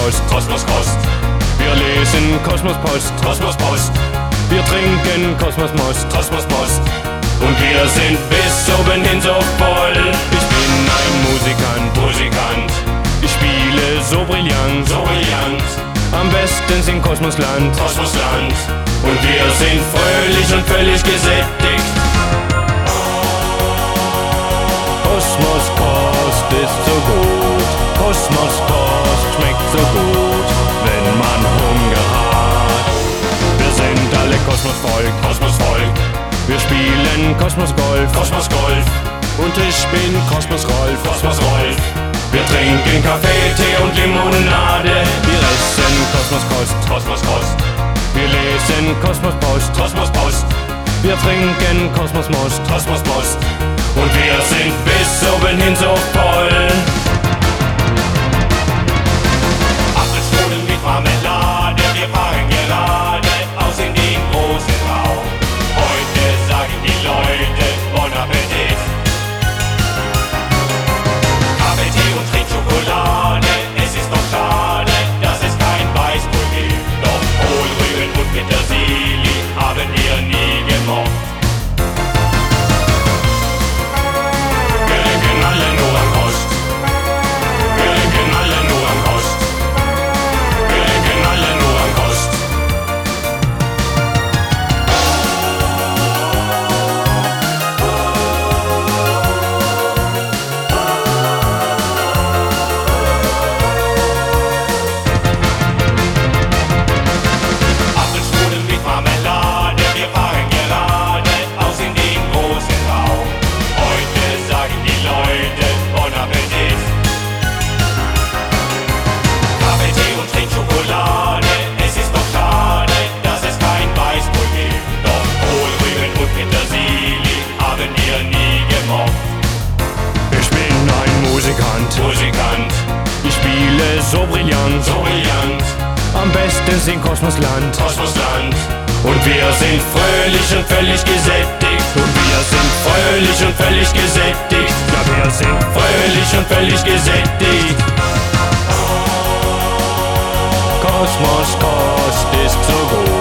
Kosmoskost, Kosmoskost. Wir lesen Kosmospost, Kosmospost. Wir trinken Kosmosmost, Kosmosmost. Und wir sind bis oben hin so voll. Ich bin ein Musikant, Musikant. Ich spiele so brillant, so brillant. Am besten sind Kosmosland, Kosmosland. Und wir sind fröhlich und völlig gesättigt. Kosmoskost ist so gut. Kosmoskost schmeckt so gut, wenn man Hunger hat. Wir sind alle Kosmosvolk, Kosmosvolk. Wir spielen Kosmosgolf, Kosmosgolf. Und ich bin Kosmosrolf, Kosmosrolf. Wir trinken Kaffee, Tee und Limonade. Wir essen Kosmoskost, Kosmoskost. Wir lesen Kosmospost, Kosmospost. Wir trinken Kosmosmost, Kosmosmost. Und wir sind bis oben hin so voll. Apfelstrudel mit Marmelade. Wir fahren geradeaus in den großen Raum. Heute sagen die Leute Bon Appetit. Kaffee, Tee und Trinkschokolade. Es ist doch schade, dass es kein Weißbrot gibt. Doch Kohlrüben und Petersilie haben wir nie gemocht. Musikant, ich spiele so brillant, so brillant. Am besten sind Kosmosland, Kosmosland. Und wir sind fröhlich und völlig gesättigt. Und wir sind fröhlich und völlig gesättigt. Ja, wir sind fröhlich und völlig gesättigt. Kosmoskost ist so gut.